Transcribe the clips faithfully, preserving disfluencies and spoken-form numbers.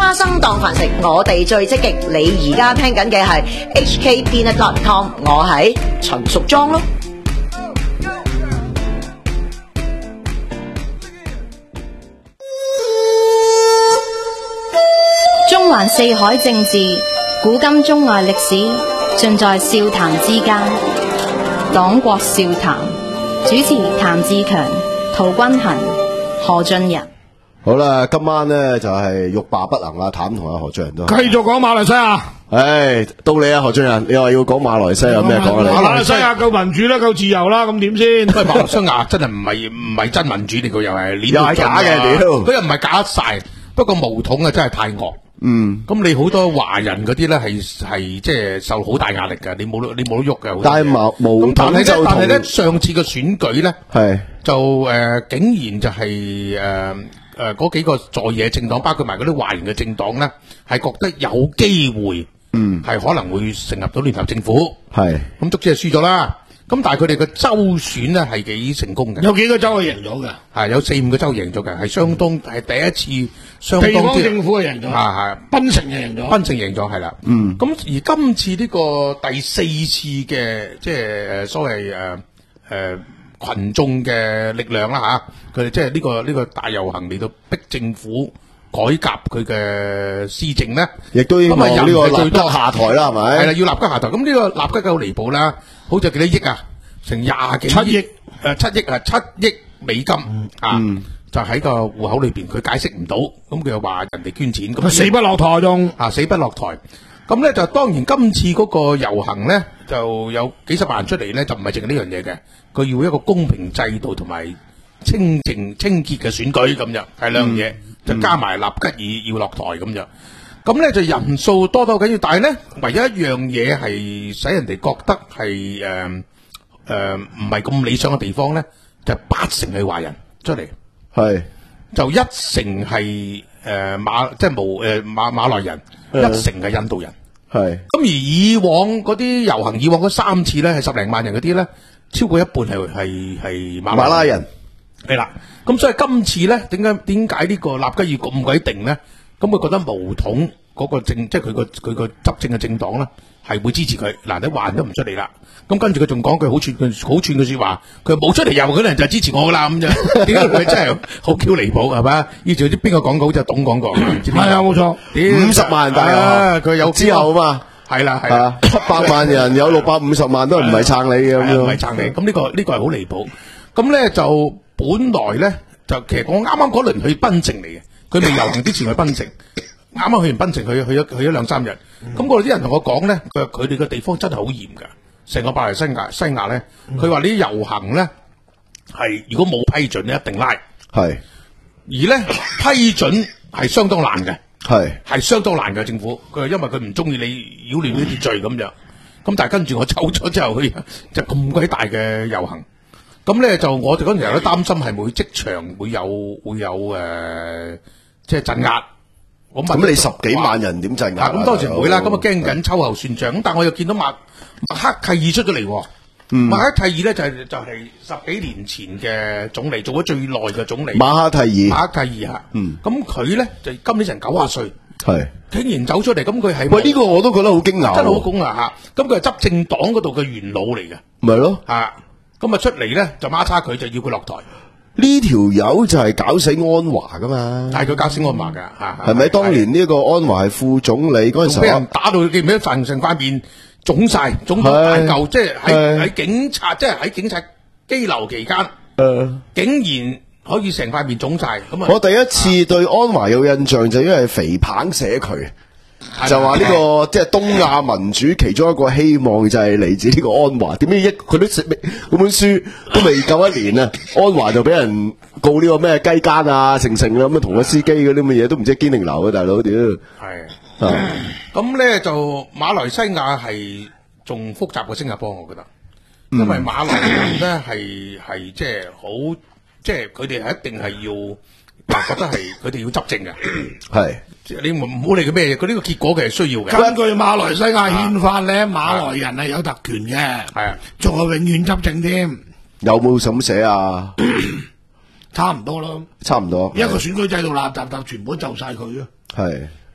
花生當飯食，我哋最積極。你而家聽緊嘅係 H K Peanut dot com， 我係陳淑莊咯。 中環四海政治，古今中外歷史，盡在笑談之間。黨國笑談，主持譚志強、陶君行、何俊仁。 好啦，今晚呢就係欲罷不能啦，譚同阿何俊仁都繼續講馬來西亞。 唉，到你啊，何俊仁，你話要講馬來西亞有咩講啊？ 馬來西亞夠民主啦，夠自由啦，咁點先？ 喂，馬來西亞真係唔係唔係真民主嚟，佢又係又係假嘅屌， 佢又唔係假晒，不過巫統啊真係太惡。 嗯， 咁你好多華人嗰啲咧係係即係受好大壓力㗎，你冇你冇得喐嘅。 但係毛巫統就但係咧上次嘅選舉咧係就誒、呃、竟然就係誒誒嗰幾個在野政黨，包括埋嗰啲華人嘅政黨咧，係覺得有機會，嗯，係可能會成立到聯合政府，係咁，足之係輸咗啦。咁但係佢哋嘅州選咧係幾成功嘅， 有幾個州係贏咗嘅， 係有四五個州贏咗嘅，係相當係第一次相當。地方政府係贏咗， 係係檳城係贏咗， 檳城贏咗係啦。嗯，咁而今次呢個第四次嘅即係誒所謂誒誒群眾嘅力量啦嚇，佢哋即係呢個呢個大遊行嚟到逼政府改革佢嘅施政咧， 亦都希望呢個納吉下台啦，係咪？ 係啦，要納吉下台。咁呢個納吉夠離譜啦，好似幾多億啊？成廿幾七億誒七億啊七億美金啊，就喺個戶口裏邊，佢解釋唔到，咁佢又話人哋捐錢，咁死不落台仲啊死不落台。咁咧就當然今次嗰個遊行咧就有幾十萬人出嚟咧，就唔係淨係呢樣嘢嘅，佢要一個公平制度同埋清淨清潔嘅選舉咁樣，係兩樣嘢，就加埋納吉爾要落台咁樣。咁咧就人數多到緊要，但係咧唯一一樣嘢係使人哋覺得係誒誒唔係咁理想嘅地方咧，就係八成係華人出嚟，係就一成係誒馬即係無誒馬馬來人，一成係印度人，係咁而以往嗰啲遊行，以往嗰三次咧係十零萬人嗰啲咧，超過一半係係係馬馬拉人， 係啦。咁所以今次咧，點解點解呢個納吉爾咁鬼定咧？咁佢覺得巫統嗰個政，即係佢個佢個執政嘅政黨咧，係會支持佢。嗱，你話人都唔出嚟啦。咁跟住佢仲講句好串句好串嘅說話，佢冇出嚟遊嗰啲人就支持我噶啦咁樣。點解佢真係好 Q 離譜係嘛？以前啲邊個講過好似董講過，係啊冇錯， 五十萬人大啊， 佢有之後啊嘛， 係啦係啦， 七百萬人有六百五十萬都唔係撐你嘅咁樣， 唔係撐你。咁呢個呢個係好離譜。咁咧就本來咧就其實我啱啱嗰輪去檳城嚟嘅。佢未遊行之前去檳城，啱啱去完檳城，去去咗去咗兩三日。咁嗰度啲人同我講咧，佢話佢哋嘅地方真係好嚴噶，成個馬來西亞西亞咧，佢話呢啲遊行咧係如果冇批准咧一定拉，係而咧批准係相當難嘅，係係相當難嘅政府。佢話因為佢唔中意你擾亂呢啲罪咁樣。咁但係跟住我走咗之後，佢就咁鬼大嘅遊行。咁咧就我哋嗰陣時都擔心係會即場會有會有誒。呃即係鎮壓， 咁你十幾萬人點鎮壓？ 咁當時唔會啦，咁啊驚緊秋後算賬。咁但係我又見到馬馬克蒂爾出咗嚟，嗯、馬克蒂爾咧就係、是、就係、是、十幾年前嘅總理，做咗最耐嘅總理。 馬克蒂爾， 馬克蒂爾吓，嗯，咁佢咧就今年成九啊歲，係竟然走出嚟，咁佢係喂呢、這個我都覺得好驚訝， 真係好驚訝吓。咁佢係執政黨嗰度嘅元老嚟嘅， 咪咯吓，咁啊出嚟咧就孖叉佢，就要佢落台。 呢條友就係搞死安華噶嘛， 係佢搞死安華噶， 係咪？當年呢個安華係副總理嗰陣時候，俾人打到記唔記得成成塊面腫晒，腫到大嚿，即係喺喺警察，即係喺警察羈留期間，誒，竟然可以成塊面腫晒。咁啊， 我第一次對安華有印象就因為肥彭寫佢。就話呢、這個即係東亞民主其中一個希望就係嚟自呢個安華，點解一佢都食嗰本書都未夠一年啊，安華就俾人告呢個咩雞奸啊、成成啦咁啊，同個司機嗰啲咁嘅嘢都唔知堅定流啊，大佬屌！係咁咧就馬來西亞係仲複雜過新加坡，我覺得，因為馬來人咧係係即係好，即係佢哋係一定係要。覺得係佢哋要執政嘅，係你唔好理佢咩嘢，佢呢個結果佢係需要嘅。 根據馬來西亞憲法咧，馬來人係有特權嘅，係啊，仲係永遠執政添。 有冇咁寫啊？ 差唔多咯， 差唔多。 一個選舉制度立集集全部就晒佢咯。 係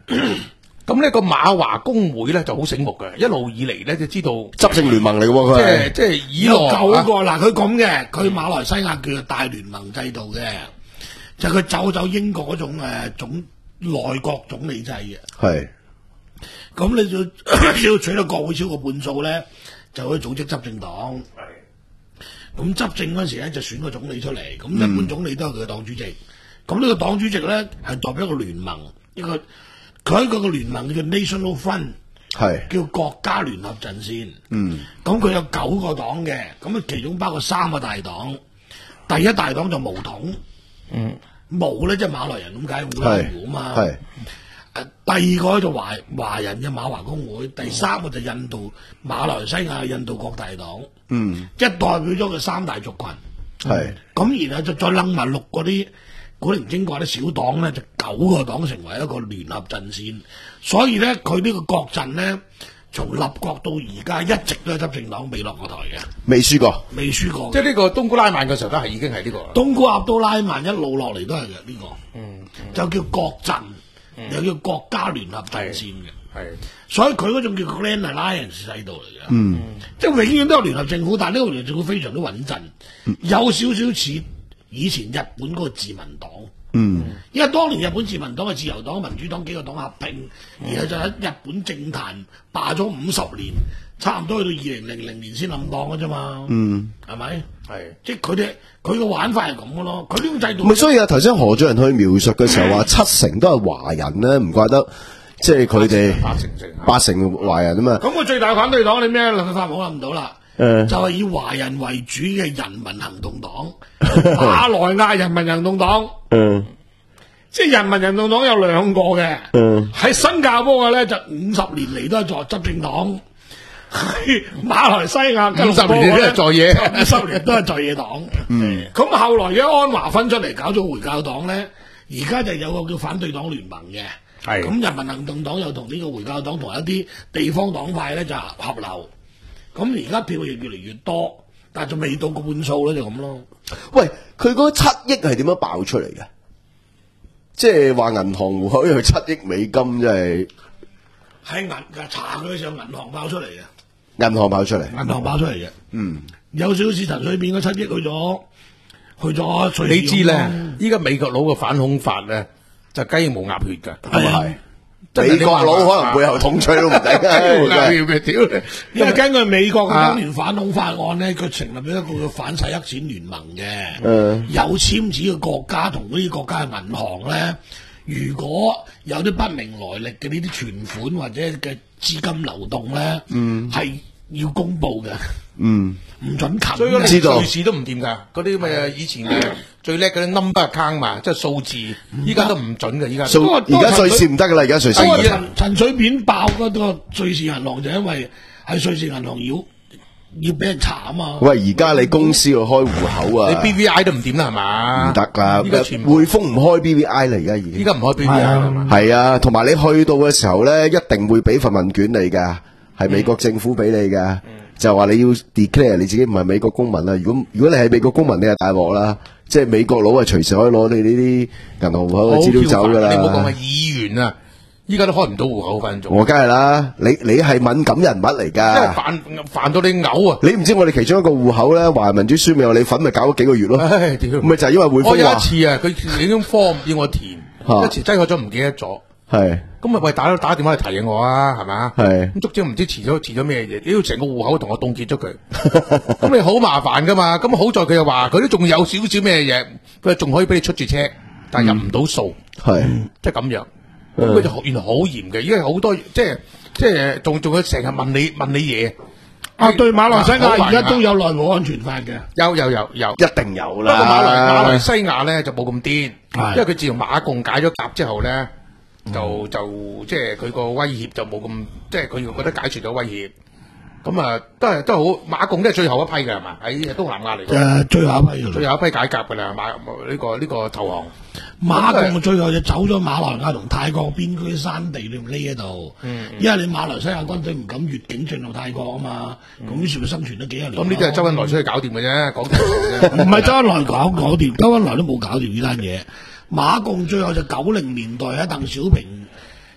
咁呢個馬華工會咧就好醒目嘅，一路以嚟咧就知道執政聯盟嚟嘅喎，佢即係係即係以有來九個嗱，佢咁嘅，佢馬來西亞叫做大聯盟制度嘅，就佢走走英國嗰種誒總內閣總理制嘅。 係咁你就只要取得國會超過半數咧，就可以組織執政黨。咁執政嗰陣時咧就選個總理出嚟，咁一般總理都係佢嘅黨主席。咁呢個黨主席咧係代表一個聯盟，一個佢喺嗰個聯盟叫 National Front， 係叫國家聯合陣線。 嗯， 咁佢有九個黨嘅，咁啊其中包括三個大黨。第一大黨就巫統， 嗯， 巫咧即係馬來人咁解，胡拉胡啊嘛。 係誒第二個就華華人嘅馬華工會，第三個就印度馬來西亞印度國大黨， 嗯即係代表咗佢三大族群。 係咁然後就再擸埋六嗰啲古靈精怪啲小黨咧，就九個黨成為一個聯合陣線。所以咧，佢呢個國陣咧，從立國到而家一直都係執政黨未落過台嘅， 未輸過， 未輸過嘅。 即係呢個冬菇拉曼嘅時候都係已經係呢個啦。 東姑阿都拉曼一路落嚟都係嘅呢個， 嗯， 就叫國陣，又叫國家聯合陣線嘅。 係所以佢嗰種叫 Grand Alliance 制度嚟嘅， 嗯即係永遠都有聯合政府，但係呢個聯合政府非常之穩陣，有少少似以前日本嗰個自民黨。 嗯因為當年日本自民黨嘅自由黨、民主黨幾個黨合併，然後就喺日本政壇霸咗五十年，差唔多去到二零零零年先冧檔嘅啫嘛。 嗯， 係咪？ 係即係佢哋佢嘅玩法係咁嘅咯。佢呢種制度咪所以啊，頭先何俊仁去描述嘅時候話七成都係華人咧，唔怪得即係佢哋八成成八成華人啊嘛。 咁佢最大反對黨你咩立法冇諗唔到啦。 誒就係以華人為主嘅人民行動黨，馬來亞人民行動黨， 嗯即係人民行動黨有兩個嘅， 嗯喺新加坡嘅咧就五十年嚟都係做執政黨，喺馬來西亞五十年都係做嘢五十年都係在野黨。 嗯咁後來嘅安華分出嚟搞咗回教黨咧，而家就有個叫反對黨聯盟嘅。 係咁人民行動黨又同呢個回教黨同一啲地方黨派咧就合流。咁而家票亦越嚟越多，但係仲未到個半數咧，就咁咯。 喂，佢嗰七億係點樣爆出嚟嘅？即係話銀行戶口有七億美金，真係喺銀查佢嘅時候，銀行爆出嚟嘅， 銀行爆出嚟。 銀行爆出嚟嘅。 嗯， 有少少似陳水扁嗰七億去咗，去咗瑞士你知咧咁咯， 依家美國佬嘅反恐法咧就雞毛鴨血㗎， 係啊係美國佬可能背後捅吹都唔定雞毛鴨啊！ 血嘅屌你！ 因為根據美國嘅當年反恐法案咧，佢成立咗一個叫反洗黑錢聯盟嘅， 嗯有簽字嘅國家同嗰啲國家嘅銀行咧，如果有啲不明來歷嘅呢啲存款或者嘅資金流動咧，嗯，係要公佈嘅， 嗯， 唔准冚所以嗰嘅。 知道啲瑞士都唔掂㗎，嗰啲咪以前嘅最叻嗰啲 number account 嘛，即係數字，依家都唔準㗎，依家數不過而家瑞士唔得噶啦，而家瑞士不過已經陳陳水扁爆嗰個瑞士銀行就因為係瑞士銀行要要俾人查啊嘛。 喂，而家你公司要開戶口啊， 你 B V I 都唔掂啦，係嘛？ 唔得噶， 依家全部匯豐唔開 B V I 啦，而家已經依家唔開 B V I 係嘛？ 係啊，同埋你去到嘅時候咧，一定會俾份問卷你噶，係美國政府俾你噶，就話你要 declare 你自己唔係美國公民啦。如果如果你係美國公民，你係大鑊啦，即係美國佬啊，隨時可以攞你呢啲銀行戶口嘅資料走噶啦。 你唔好講係議員啊，依家都開唔到戶口分咗， 我梗係啦，你你係敏感人物嚟真係㗎。 煩煩到你嘔啊！ 你唔知我哋其中一個戶口咧，華人民主書未有你份，咪搞咗幾個月咯。 唉，屌！ 咪就係因為匯我有一豐話次啊，佢已經 form 要我填， 嚇一次擠咗咗唔記得咗， 係咁咪喂打打電話嚟提醒我啊，係嘛？ 係咁足之唔知遲咗遲咗咩嘢，你要成個戶口同我凍結咗佢，咁你好麻煩噶嘛？咁好在佢又話佢都仲有少少咩嘢，佢仲可以俾你出住車，但係入唔到數， 係即係咁樣。咁佢就原來好嚴嘅，而家好多即係即係仲仲要成日問你問你嘢。 啊，對馬來西亞而家好煩㗎都有內部安全法嘅。 有有有有。 一定有不過馬來馬來啦。 西亞咧就冇咁癲， 係因為佢自從馬共解咗甲之後咧，就就即係佢個威脅就冇咁，即係佢覺得解除咗威脅。咁啊，都係都係好，馬共都係最後一批嘅係嘛？喺東南亞嚟講， 誒，最後一批嘅最後一批解甲嘅啦，馬呢個呢個投降。 馬共最後就走咗馬來亞同泰國邊區山地裏面匿喺度，因為你馬來西亞軍隊唔敢越境進入泰國啊嘛，咁於是佢生存咗幾廿年。 咁呢啲係周恩來出去搞掂嘅啫，講嘅唔係周恩來搞搞掂，周恩來都冇搞掂呢單嘢。馬共最後就九零年代喺鄧小平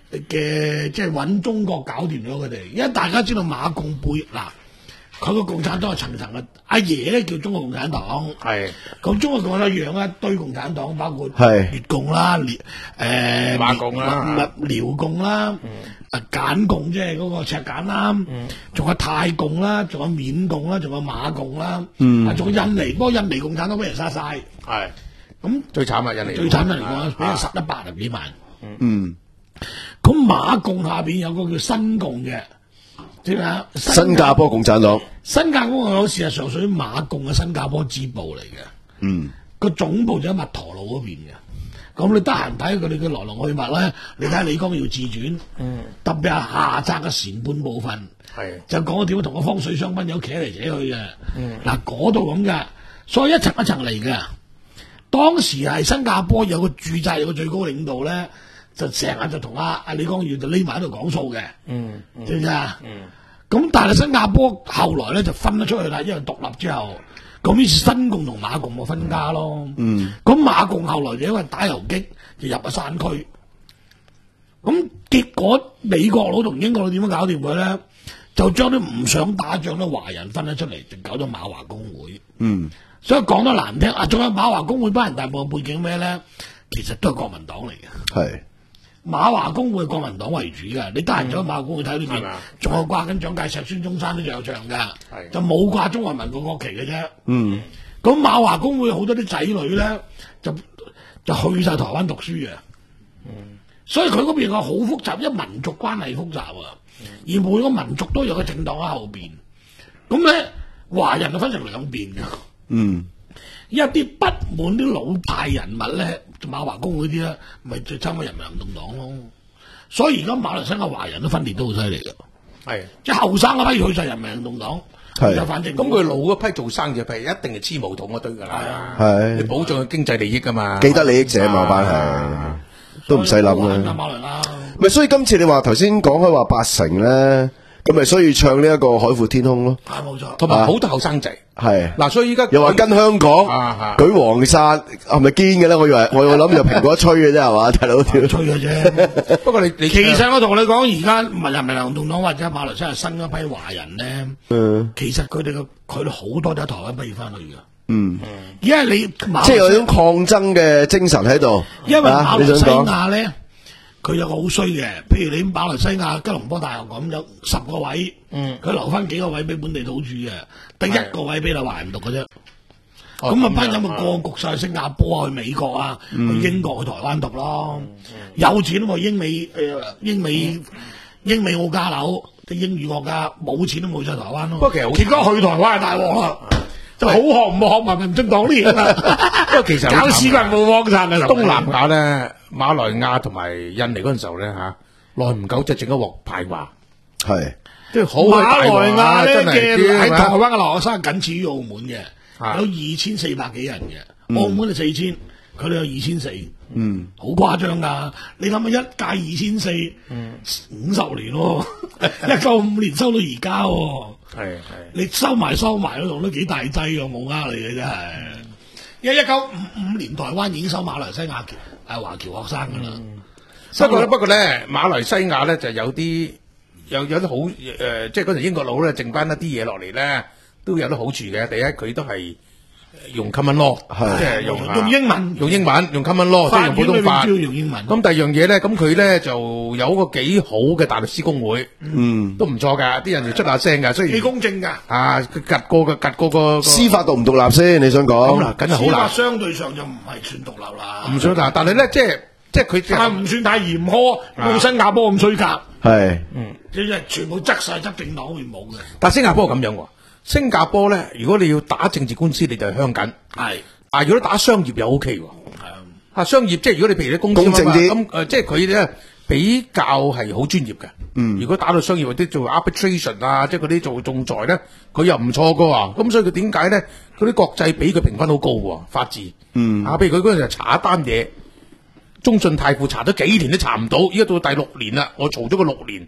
嘅即係揾中國搞掂咗佢哋，因為大家知道馬共背嗱，佢個共產黨係層層嘅，阿爺咧叫中國共產黨， 係咁中國共產黨養一堆共產黨，包括係越共啦、列誒馬共啦唔係遼共啦、啊柬共即係嗰個赤柬啦，仲有泰共啦，仲有緬共啦，仲有馬共啦，啊仲有印尼，不過印尼共產黨俾人殺晒， 係咁最慘啊！印尼最慘嚟講，俾人殺得八十幾萬。 嗯， 咁馬共下邊有個叫新共嘅，知唔知啊？ 新加坡共產黨， 新加坡有事實上屬於馬共嘅新加坡支部嚟嘅， 嗯， 個總部就喺密陀路嗰邊嘅。咁你得閒睇佢哋嘅來龍去脈咧，你睇下李光耀自傳，嗯，特別係下冊嘅前半部分， 係就講點樣同個方水商賓友企嚟企去嘅，嗱嗰度咁噶，所以一層一層嚟嘅。當時係新加坡有個駐紮有個最高領導咧，就成日就同阿阿李光耀就匿埋喺度講數嘅， 嗯， 知唔知啊？咁但係新加坡後來咧就分咗出去啦，因為獨立之後，咁於是新共同馬共就分家咯。嗯，咁馬共後來就因為打游擊就入咗山區，咁結果美國佬同英國佬點樣搞掂佢咧？就將啲唔想打仗嘅華人分咗出嚟，就搞咗馬華公會。 嗯， 所以講得難聽啊，仲有馬華公會班人大部分背景咩咧？其實都係國民黨嚟嘅。 係馬華公會係國民黨為主嘅，你得閒走去馬華公會睇呢邊，仲有掛緊蔣介石、孫中山都仲有唱噶，就冇掛中華民國國旗嘅啫。 嗯， 咁馬華公會好多啲仔女咧，就就去晒台灣讀書嘅。嗯，所以佢嗰邊個好複雜，因為民族關係複雜啊，而每個民族都有個政黨喺後邊。咁咧，華人就分成兩邊嘅。 嗯， 一啲不滿啲老派人物咧，馬華公會啲咧，咪最參加人民行動黨咯。所以而家馬來西亞華人都分裂都好犀利嘅， 係即係後生嗰批去晒人民行動黨， 係就反正咁佢老嗰批做生意批一定係黐毛筒嗰堆㗎啦， 係你保障佢經濟利益㗎嘛， 既得利益者嘛班係，都唔使諗啦。 馬來啦， 咪所以今次你話頭先講開話八成咧，咁咪所以唱呢一個海闊天空咯， 係冇錯。 同埋好多後生仔。 係嗱，所以依家又話跟香港啊啊舉黃傘，係咪堅嘅咧？我以為我我諗就蘋果吹嘅啫，係嘛，大佬吹嘅啫。 不過你你其實我同你講，而家人民行動黨或者馬來西亞新一批華人咧， 嗯其實佢哋嘅佢哋好多都喺台灣畢業翻去嘅。 嗯， 因為你馬來西即係有種抗爭嘅精神喺度。 因為馬來西啊你想講亞咧，佢有個好衰嘅，譬如你馬來西亞吉隆坡大學咁有十個位，嗯，佢留翻幾個位俾本地土著嘅，得一個位俾你華人讀嘅啫。咁啊，班人咪個局晒去新加坡啊，去美國啊，去英國、去台灣讀咯。有錢咪英美誒英美英美澳加樓啲英語國家，冇錢都冇晒台灣咯。 不過其實好結果去台灣係大鑊啦，就好學唔學文民進黨呢嘢啦。 不過其實搞屎棍冇幫襯啊！ 東南亞咧，馬來亞同埋印尼嗰陣時候咧嚇，耐唔久就整一鑊排華， 係即係好馬來亞亞咧真係嘅喺台啲灣嘅留學生僅次於澳門嘅， 啊有二千四百幾人嘅，澳門係四千，佢哋有二千四，嗯，好誇張噶！你諗下一屆二千四，五十年咯，一九五年收到而家喎， 係係你收埋收埋嗰度都幾大劑㗎，冇呃你嘅真係。因為一九五五年台灣已經收馬來西亞誒華僑學生㗎啦。 不過咧，不過咧，馬來西亞咧就有啲有有啲好誒、呃，即係嗰陣英國佬咧剩翻一啲嘢落嚟咧，都有啲好處嘅。第一，佢都係用 common law，即係用用英文， 用英文，用 common law，即係用普通法。 主要用英文。 咁第二樣嘢咧，咁佢咧就有個幾好嘅大律師公會，嗯，都唔錯㗎，啲人就出下聲㗎，雖然幾公正㗎。 啊，佢夾過嘅夾過個司法獨唔獨立先？你想講？ 咁嗱，梗係好司法難， 相對上就唔係算獨立啦。 唔算難，但係咧即係即係佢但係唔算太嚴苛，冇新加坡咁衰格。 係， 嗯，即係全部執晒執政黨會冇嘅。 但係新加坡咁樣喎，新加坡咧，如果你要打政治官司，你就係香緊。 係， 啊，如果打商業又 O K 喎。 係啊， 啊，商業即係如果你譬如啲公司公正啲咁誒，即係佢咧比較係好專業嘅。嗯，如果打到商業或者做 arbitration 啊，即係嗰啲做仲裁咧，佢又唔錯噶喎。咁所以佢點解咧？嗰啲國際俾佢評分好高喎，法治。嗯，啊，譬如佢嗰陣時查一單嘢，中信泰富查咗幾年都查唔到，依家到第六年啦，我嘈咗個六年，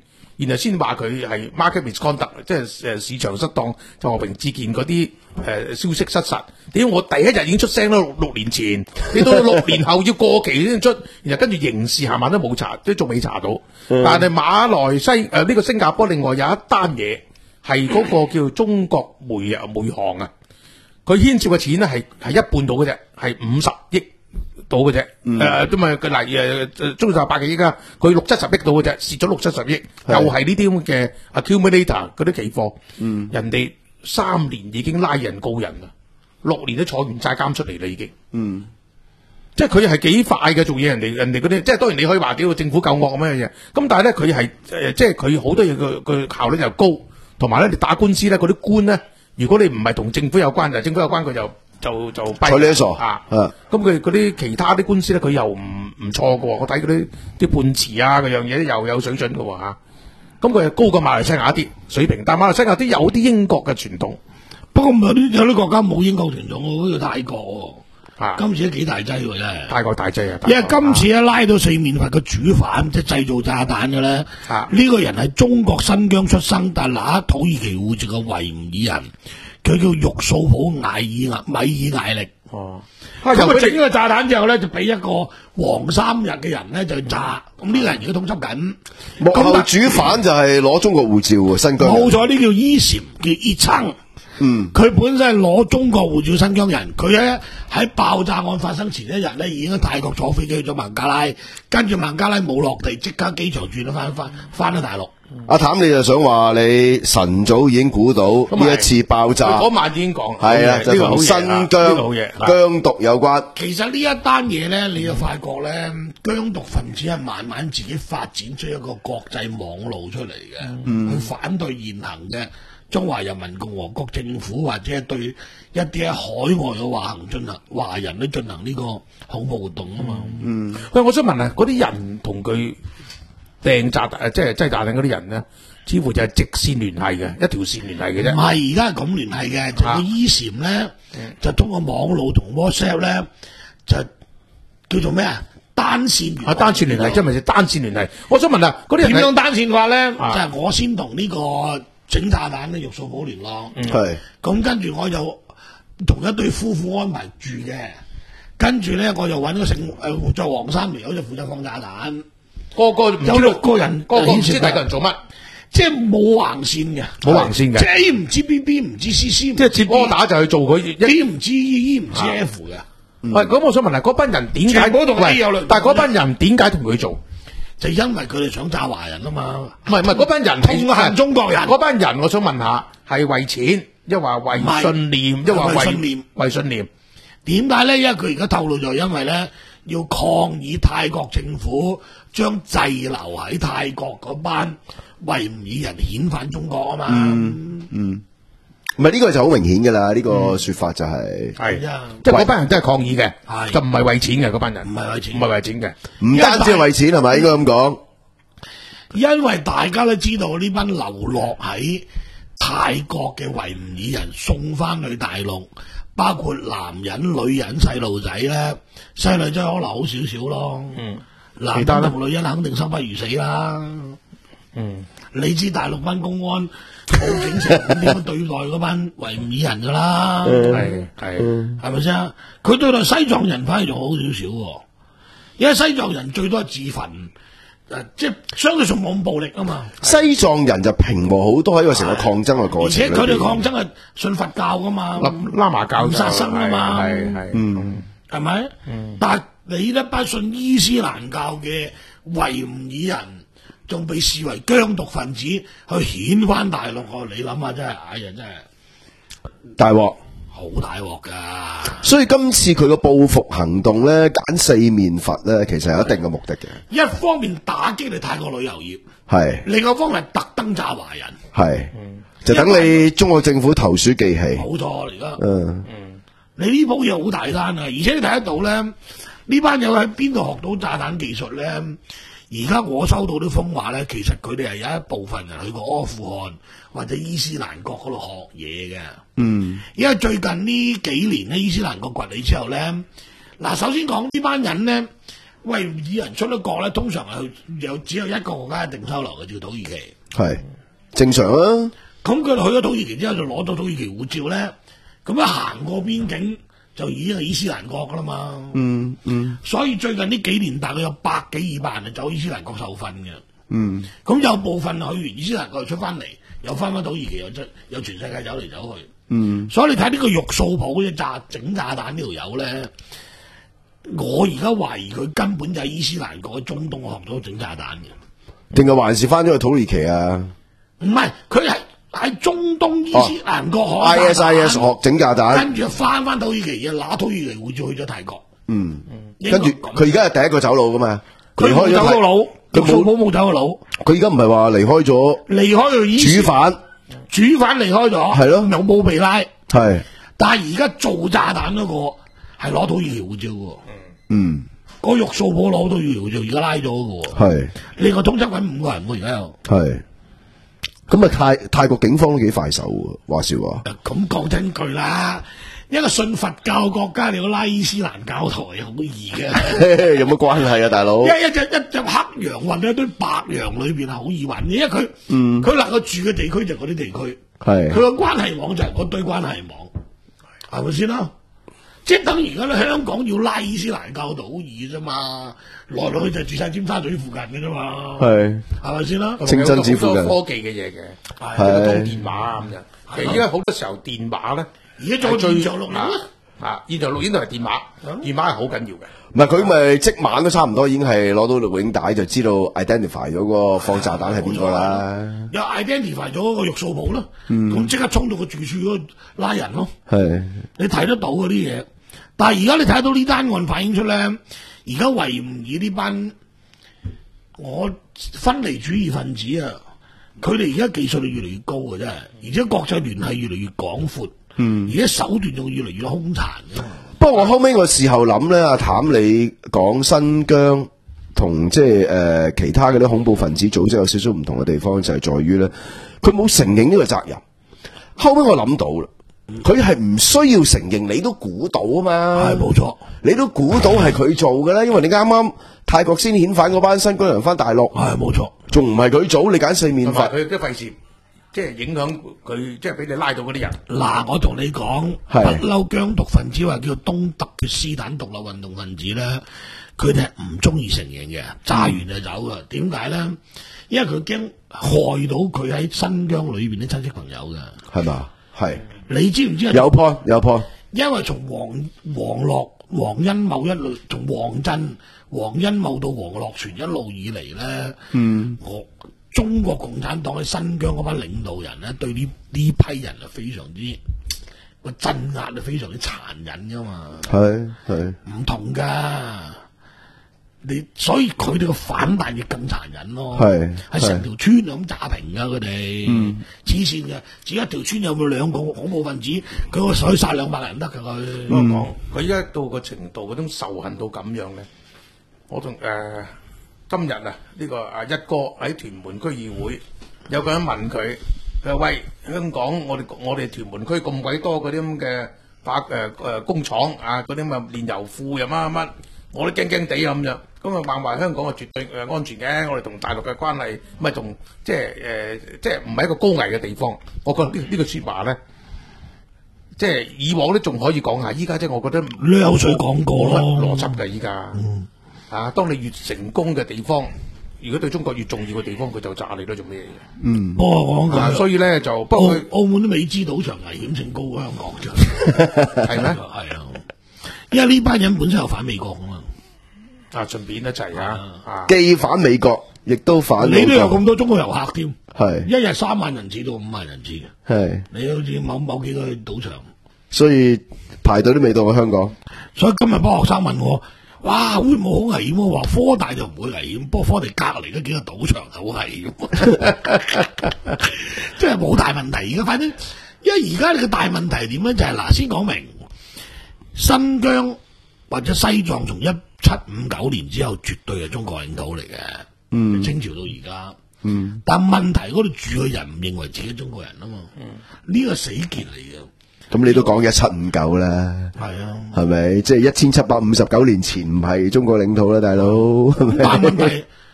然後先話佢係 market misconduct，即係誒市場失當，就和平致見嗰啲誒消息失實。點解我第一日已經出聲啦？六六年前，你到六年後要過期先出，然後跟住刑事下晚都冇查，都仲未查到。嗯、但係馬來西誒呢、呃這個新加坡另外有一單嘢係嗰個叫中國煤啊煤行啊，佢牽涉嘅錢咧係係一半到嘅啫，係五十億。到嘅啫，誒咁啊，嗱誒，中國八幾億啊，佢六七十億到嘅啫，蝕咗六七十億，又係呢啲咁嘅 accumulator 嗰啲期貨，嗯、人哋三年已經拉人告人啦，六年都坐完債監出嚟啦已經，嗯，即係佢係幾快嘅做嘢，人哋人哋嗰啲，即係當然你可以話幾個政府救惡咁樣嘢，咁但係咧佢係誒，即係佢好多嘢嘅嘅效率又高，同埋咧你打官司咧嗰啲官咧，如果你唔係同政府有關，就政府有關佢就。就就睬你都傻啊！咁佢嗰啲其他啲官司咧，佢又唔唔錯嘅喎。我睇嗰啲啲判詞啊，嗰樣嘢又有水準嘅喎嚇。咁佢係高過馬來西亞啲水平，但馬來西亞啲有啲英國嘅傳統。 不過有啲有啲國家冇英國傳統，好似泰國喎。啊！今次都幾大劑喎，真係。泰國大劑啊！因為今次咧拉到四面佛嘅主犯，即係製造炸彈嘅咧。啊！呢個人係中國新疆出生，但係拿土耳其護照嘅維吾爾人。佢叫玉素普艾爾米爾艾力，哦，咁佢整咗個炸彈之後咧，就俾一個黃衫日嘅人咧就炸，咁呢個人而家通緝緊。 幕後主犯就係攞中國護照喎，新疆。 冇錯，呢叫伊禪，叫伊琛。嗯，佢本身係攞中國護照新疆人，佢咧喺爆炸案發生前一日咧已經喺泰國坐飛機去咗孟加拉，跟住孟加拉冇落地，即刻機場轉咗翻翻翻咗大陸。 阿譚你就想話你晨早已經估到呢一次爆炸， 嗰晚已經講係啊，就同新疆疆獨有關。 其實呢一單嘢咧，你就發覺咧，疆獨分子係慢慢自己發展出一個國際網路出嚟嘅，嗯、去反對現行嘅中華人民共和國政府，或者係對一啲喺海外嘅華行進行華人都進行呢個恐怖活動啊嘛。 嗯，喂，我想問啊，嗰啲人同佢掟炸彈，即係即係炸彈嗰啲人咧，似乎就係直線聯繫嘅，一條線聯繫嘅啫。 唔係，而家係咁聯繫嘅，就個伊禪咧，就通過網路同 WhatsApp 咧，就叫做咩啊？單線聯繫。啊，單線聯繫，即係咪就單線聯繫？我想問啊，嗰啲人點樣單線嘅話咧？就係我先同呢個整炸彈嘅玉素普聯絡，係咁跟住我就同一對夫婦安排住嘅，跟住咧我就揾個姓誒着黃衫條友就負責放炸彈。個個有六個人，個個唔知第個人做乜，即係冇橫線嘅，冇橫線嘅，即係 A 唔知 B B 唔知 C C， 即係接波打就去做佢 ，A 唔知 E 唔知 F 嘅。喂，咁我想問下，嗰班人點解？喂，但係嗰班人點解同佢做？就因為佢哋想炸華人啊嘛。唔係唔係，嗰班人痛恨中國人。嗰班人我想問下，係為錢，一話為信念，一話為信念，為信念。點解咧？因為佢而家透露就因為咧。要抗議泰國政府將滯留喺泰國嗰班維吾爾人遣返中國啊嘛， 嗯嗯，唔係呢個就好明顯噶啦，呢、這個說法就係係， 即係嗰班人真係抗議嘅，就唔係為錢嘅嗰班人，唔係為錢，唔係為錢嘅， 唔單止係為錢係咪？應該咁講， 因為大家都知道呢班流落喺泰國嘅維吾爾人送翻去大陸。包括男人、女人、細路仔咧，細路仔可能好少少咯。嗯，男人同女人肯定生不如死啦。嗯，你知大陸班公安報警成點樣對待嗰班維吾爾人噶啦？係係係咪先？佢對待西藏人反而仲好少少，因為西藏人最多係自焚。誒，即係相對上冇咁暴力啊嘛。 西藏人就平和好多喺個成個抗爭嘅過程， 而且佢哋抗爭係信佛教噶嘛， 喇嘛教唔殺生啊嘛， 係係嗯，係咪？嗯，但係你一班信伊斯蘭教嘅維吾爾人，仲被視為疆獨分子去遣返大陸，我你諗下真係，哎呀真係大鑊。 好大鑊噶， 所以今次佢個報復行動咧，揀四面佛咧，其實有一定嘅目的嘅。 一方面打擊你泰國旅遊業， 係； 另外一方面特登炸華人， 係。就等你中國政府投鼠忌器。 冇錯，而家，嗯，你呢鋪嘢好大單啊！而且你睇得到咧，呢班友喺邊度學到炸彈技術咧？而家我收到啲風話咧，其實佢哋係有一部分人去過阿富汗或者伊斯蘭國嗰度學嘢嘅。嗯，因為最近呢幾年咧，伊斯蘭國崛起之後咧，嗱，首先講呢班人咧，維吾爾人出咗國咧，通常係有只有一個國家一定收留嘅，叫土耳其。 係正常啊。 咁佢哋去咗土耳其之後，就攞到土耳其護照咧，咁一行過邊境就已經係伊斯蘭國噶啦嘛。 嗯嗯所以最近呢幾年大概有百幾二百人係走伊斯蘭國受訓嘅。 嗯， 咁有部分去完伊斯蘭國出翻嚟，又翻翻土耳其，又出又全世界走嚟走去。 嗯， 所以你睇呢個玉素普嘅炸整炸彈呢條友咧，我而家懷疑佢根本就係伊斯蘭國喺中東學咗整炸彈嘅。 定係還是翻咗去土耳其啊？ 唔係，佢係喺中東伊斯蘭國學 ，I S I S 學整炸彈， 跟住翻翻土耳其，又拿土耳其護照去咗泰國。 嗯， 應該跟住咁佢而家係第一個走佬噶嘛， 佢冇走過佬，玉素普冇走過佬， 佢而家唔係話離開咗離開咗伊斯主犯， 主犯離開咗， 係咯又冇被拉。 係但係而家做炸彈嗰個係攞土耳其護照嘅， 嗯個玉素普攞土耳其護照，而家拉咗嘅。 係另外通緝緊五個人喎，而家又。 係。咁啊泰泰國警方都幾快手喎，話時話。 咁講真句啦，一個信佛教國家，你要拉伊斯蘭教徒係好易嘅。 有乜關係啊，大佬？ 一一隻一隻黑羊混喺一堆白羊裏邊係好易混嘅，因為佢佢、 嗯、 能夠住嘅地區就係嗰啲地區， 係佢個關係網就係嗰堆關係網，係咪先啦？即係等於而家咧，香港要拉伊斯蘭教徒好易啫嘛，來來去就住晒尖沙咀附近嘅啫嘛， 係係咪先啦？ 清真寺附近好多科技嘅嘢嘅， 係係通電話咁樣。其實而家好多時候電話咧， 而家做現場錄影啦， 啊，現場錄影都係電話，電話係好緊要嘅。 唔係佢咪即晚都差唔多已經係攞到錄影帶，就知道 identify 咗個放炸彈係邊個啦。 又 identify 咗個玉素普啦，咁即刻衝到個住處嗰度拉人咯。 係你睇得到嗰啲嘢，但係而家你睇到呢單案反映出咧，而家維吾爾呢班我分離主義分子啊，佢哋而家技術力越嚟越高嘅真係，而且國際聯繫越嚟越廣闊，嗯，而且手段仲越嚟越兇殘嘅。 不過我後尾個時候諗咧，阿譚你講新疆同即係誒其他嗰啲恐怖分子組織有少少唔同嘅地方，就係在於咧，佢冇承認呢個責任。後尾我諗到啦，佢係唔需要承認，你都估到啊嘛。 係冇錯， 你都估到係佢做嘅啦，因為你啱啱泰國先遣返嗰班新疆人翻大陸， 係冇錯， 仲唔係佢做？你揀四面佛， 佢都費事，即係影響佢，即係俾你拉到嗰啲人。 嗱，我同你講， 係不嬲疆獨分子或叫東突厥斯坦獨立運動分子咧，佢哋係唔中意承認嘅，炸完就走噶。點解咧？因為佢驚害到佢喺新疆裏邊啲親戚朋友嘅， 係嘛？係你知唔知啊？ 有 point 有 point， 因為從黃黃樂黃恩茂一路從黃鎮黃恩茂到黃樂泉一路以嚟咧，嗯，我中國共產黨喺新疆嗰班領導人咧，對呢呢批人係非常之個鎮壓係非常之殘忍噶嘛， 係係唔同噶。你所以佢哋嘅反彈亦更殘忍咯， 係係成條村咁炸平噶佢哋，黐線嘅，只一條村有冇兩個恐怖分子，佢個水殺兩百人得噶佢。 我講佢依家到個程度，嗰種仇恨到咁樣咧，我仲誒、呃、今日啊呢、呢個啊一哥喺屯門區議會有個人問佢，佢話喂，香港我哋我哋屯門區咁鬼多嗰啲咁嘅化誒誒工廠啊，嗰啲咁嘅煉油庫又乜乜乜，我都驚驚地咁樣。咁啊，話話香港係絕對誒安全嘅，我哋同大陸嘅關係唔係同即係誒，即係唔係一個高危嘅地方。我覺得呢呢個説話咧，即係以往咧仲可以講下，依家即係我覺得你有水講過咯， 邏輯嘅依家。嗯，啊，當你越成功嘅地方，如果對中國越重要嘅地方，佢就炸你都做咩嘢？ 嗯， 不過我講啊，所以咧就不過佢澳澳門都未知賭場危險性高過香港啫， 係咩？ 係啊，因為呢班人本身又反美國噶嘛。 啊，順便一齊啊！啊， 既反美國，亦都反你都有咁多中國遊客添， 係一日三萬人次到五萬人次嘅， 係， 你好似某某幾個賭場， 所以排隊都未到過香港。 所以今日班學生問我，哇，會唔會好危險？我話科大就唔會危險，不過科大隔離嗰幾個賭場就好危險，即係冇大問題。而家反正，因為而家你嘅大問題點咧？就係、是、嗱，先講明新疆或者西藏從一七五九年之後，絕對係中國領土嚟嘅。嗯，清朝到而家。嗯，但問題嗰度住嘅人唔認為自己中國人啊嘛。嗯，呢個死結嚟嘅。 咁你都講一七五九啦， 係啊， 係咪？即係一千七百五十九年前唔係中國領土啦，大佬。 但問題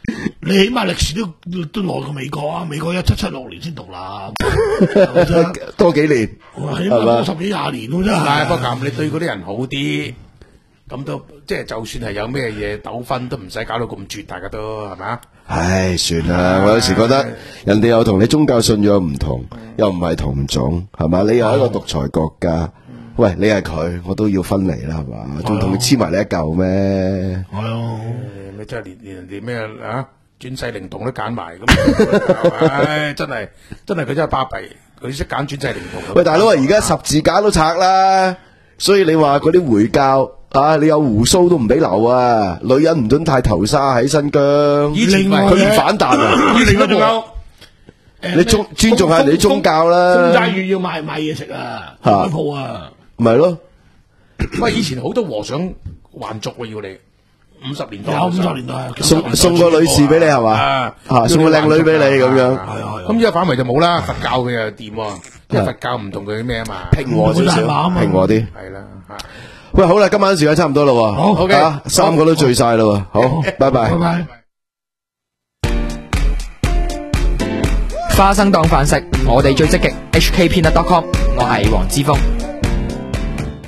你起碼歷史都都耐過美國啊！美國一七七六年先獨立， 多幾年， 起碼多十幾廿年咯，真係。 係不過咁，你對嗰啲人好啲，咁都即係就算係有咩嘢糾紛，都唔使搞到咁絕，大家都係咪？ 唉，算啦，我有時覺得人哋又同你宗教信仰唔同，又唔係同種，係嘛？你又係一個獨裁國家，喂，你係佢，我都要分離啦，係嘛？仲同佢黐埋你一嚿咩？ 係啊， 你真係連連人哋咩啊轉世靈童都揀埋咁，唉，真係真係佢真係巴閉，佢識揀轉世靈童。 喂，大佬啊，而家十字架都拆啦，所以你話嗰啲回教。啊！你有胡鬚都唔俾留啊！女人唔准太頭紗喺新疆， 以前佢唔反彈啊！ 另外仲有， 你尊尊重下人哋宗教啦。 風齋月要買買嘢食啊，開鋪啊， 咪咯。 喂，以前好多和尚還俗喎，要你五十年代有五十年代送送個女士俾你係嘛？啊，送個靚女俾你咁樣。 係啊， 咁依家反為就冇啦，佛教嘅又掂喎，因為佛教唔同佢咩啊嘛， 平和少少，平和啲。 係啦，吓。 喂，好啦，今晚時間差唔多啦， 好 ，OK， 啊，三個都醉晒啦，好，拜拜， 拜拜。 花生當飯食，我哋最積極。H K Peanut dot com， 我係黃之鋒。